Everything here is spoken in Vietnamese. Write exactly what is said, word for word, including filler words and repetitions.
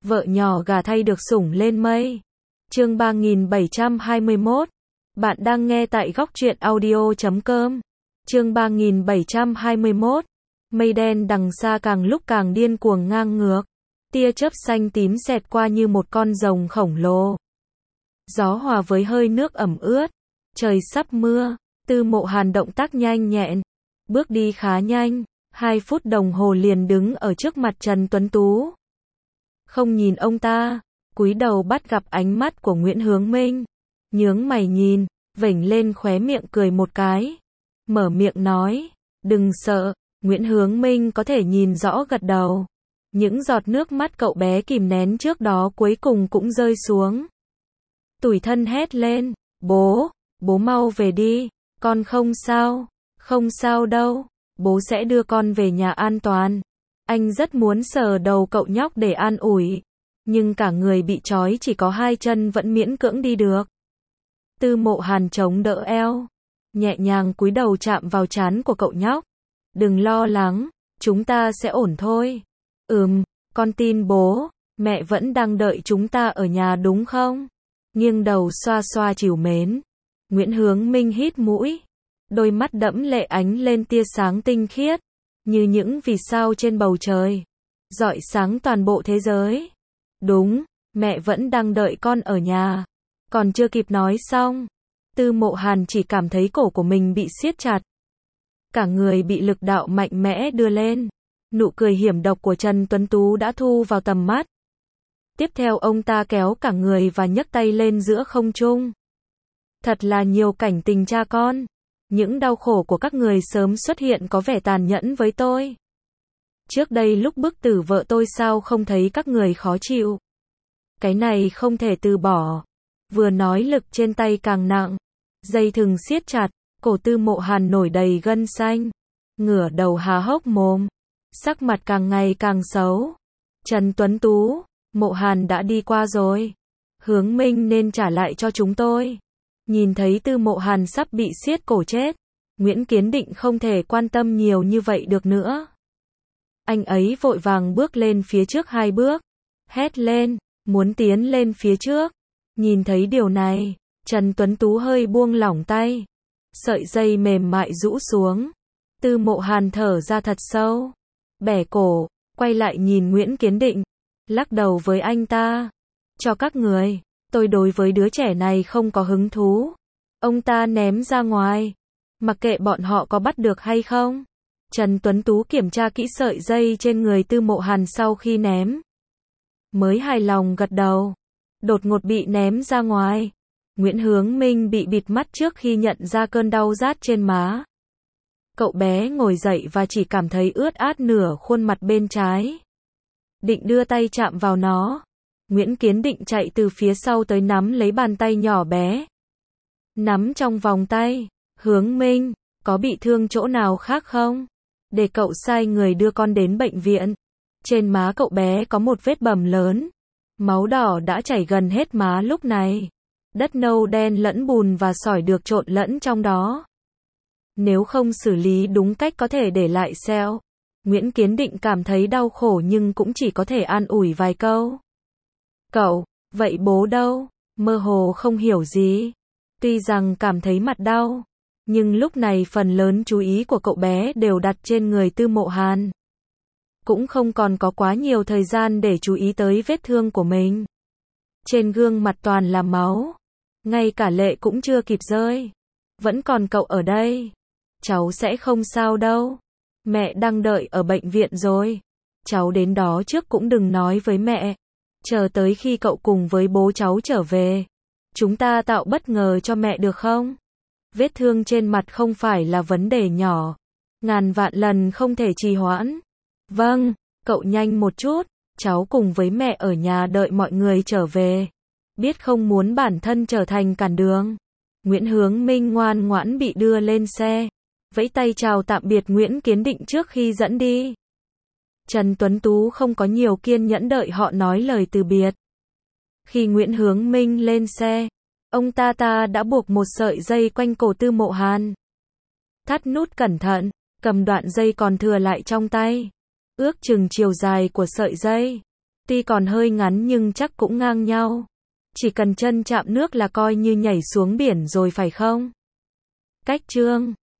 Vợ nhỏ gà thay được sủng lên mây. Chương ba nghìn bảy trăm hai mươi mốt. Bạn đang nghe tại góc truyện audio chấm com. Chương ba nghìn bảy trăm hai mươi mốt. Mây đen đằng xa càng lúc càng điên cuồng ngang ngược. Tia chớp xanh tím xẹt qua như một con rồng khổng lồ. Gió hòa với hơi nước ẩm ướt. Trời sắp mưa. Tư Mộ Hàn động tác nhanh nhẹn. Bước đi khá nhanh. Hai phút đồng hồ liền đứng ở trước mặt Trần Tuấn Tú. Không nhìn ông ta. Cúi đầu bắt gặp ánh mắt của Nguyễn Hướng Minh. Nhướng mày nhìn. Vểnh lên khóe miệng cười một cái. Mở miệng nói. Đừng sợ. Nguyễn Hướng Minh có thể nhìn rõ gật đầu. Những giọt nước mắt cậu bé kìm nén trước đó cuối cùng cũng rơi xuống. Tủi thân hét lên. Bố. Bố mau về đi. Con không sao. Không sao đâu. Bố sẽ đưa con về nhà an toàn. Anh rất muốn sờ đầu cậu nhóc để an ủi. Nhưng cả người bị trói chỉ có hai chân vẫn miễn cưỡng đi được. Tư Mộ Hàn chống đỡ eo. Nhẹ nhàng cúi đầu chạm vào trán của cậu nhóc. Đừng lo lắng. Chúng ta sẽ ổn thôi. Ừm, con tin bố. Mẹ vẫn đang đợi chúng ta ở nhà đúng không? Nghiêng đầu xoa xoa trìu mến. Nguyễn Hướng Minh hít mũi. Đôi mắt đẫm lệ ánh lên tia sáng tinh khiết. Như những vì sao trên bầu trời. Rọi sáng toàn bộ thế giới. Đúng, mẹ vẫn đang đợi con ở nhà. Còn chưa kịp nói xong. Tư Mộ Hàn chỉ cảm thấy cổ của mình bị siết chặt. Cả người bị lực đạo mạnh mẽ đưa lên. Nụ cười hiểm độc của Trần Tuấn Tú đã thu vào tầm mắt. Tiếp theo ông ta kéo cả người và nhấc tay lên giữa không trung. Thật là nhiều cảnh tình cha con. Những đau khổ của các người sớm xuất hiện có vẻ tàn nhẫn với tôi. Trước đây lúc bức tử vợ tôi sao không thấy các người khó chịu. Cái này không thể từ bỏ. Vừa nói lực trên tay càng nặng. Dây thừng siết chặt. Cổ Tư Mộ Hàn nổi đầy gân xanh. Ngửa đầu há hốc mồm. Sắc mặt càng ngày càng xấu. Trần Tuấn Tú. Mộ Hàn đã đi qua rồi. Hướng Minh nên trả lại cho chúng tôi. Nhìn thấy Tư Mộ Hàn sắp bị siết cổ chết. Nguyễn Kiến Định không thể quan tâm nhiều như vậy được nữa. Anh ấy vội vàng bước lên phía trước hai bước. Hét lên. Muốn tiến lên phía trước. Nhìn thấy điều này. Trần Tuấn Tú hơi buông lỏng tay. Sợi dây mềm mại rũ xuống. Tư Mộ Hàn thở ra thật sâu. Bẻ cổ. Quay lại nhìn Nguyễn Kiến Định. Lắc đầu với anh ta. Cho các người. Tôi đối với đứa trẻ này không có hứng thú. Ông ta ném ra ngoài. Mặc kệ bọn họ có bắt được hay không. Trần Tuấn Tú kiểm tra kỹ sợi dây trên người Tư Mộ Hàn sau khi ném. Mới hài lòng gật đầu. Đột ngột bị ném ra ngoài. Nguyễn Hướng Minh bị bịt mắt trước khi nhận ra cơn đau rát trên má. Cậu bé ngồi dậy và chỉ cảm thấy ướt át nửa khuôn mặt bên trái. Định đưa tay chạm vào nó. Nguyễn Kiến Định chạy từ phía sau tới nắm lấy bàn tay nhỏ bé. Nắm trong vòng tay. Hướng Minh, có bị thương chỗ nào khác không? Để cậu sai người đưa con đến bệnh viện. Trên má cậu bé có một vết bầm lớn. Máu đỏ đã chảy gần hết má lúc này. Đất nâu đen lẫn bùn và sỏi được trộn lẫn trong đó. Nếu không xử lý đúng cách có thể để lại sẹo. Nguyễn Kiến Định cảm thấy đau khổ nhưng cũng chỉ có thể an ủi vài câu. Cậu, vậy bố đâu? Mơ hồ không hiểu gì. Tuy rằng cảm thấy mặt đau. Nhưng lúc này phần lớn chú ý của cậu bé đều đặt trên người Tư Mộ Hàn. Cũng không còn có quá nhiều thời gian để chú ý tới vết thương của mình. Trên gương mặt toàn là máu. Ngay cả lệ cũng chưa kịp rơi. Vẫn còn cậu ở đây. Cháu sẽ không sao đâu. Mẹ đang đợi ở bệnh viện rồi. Cháu đến đó trước cũng đừng nói với mẹ. Chờ tới khi cậu cùng với bố cháu trở về. Chúng ta tạo bất ngờ cho mẹ được không? Vết thương trên mặt không phải là vấn đề nhỏ. Ngàn vạn lần không thể trì hoãn. Vâng, cậu nhanh một chút. Cháu cùng với mẹ ở nhà đợi mọi người trở về. Biết không muốn bản thân trở thành cản đường. Nguyễn Hướng Minh ngoan ngoãn bị đưa lên xe. Vẫy tay chào tạm biệt Nguyễn Kiến Định trước khi dẫn đi. Trần Tuấn Tú không có nhiều kiên nhẫn đợi họ nói lời từ biệt. Khi Nguyễn Hướng Minh lên xe, ông ta ta đã buộc một sợi dây quanh cổ Tư Mộ Hàn. Thắt nút cẩn thận, cầm đoạn dây còn thừa lại trong tay. Ước chừng chiều dài của sợi dây. Tuy còn hơi ngắn nhưng chắc cũng ngang nhau. Chỉ cần chân chạm nước là coi như nhảy xuống biển rồi phải không? Cách chương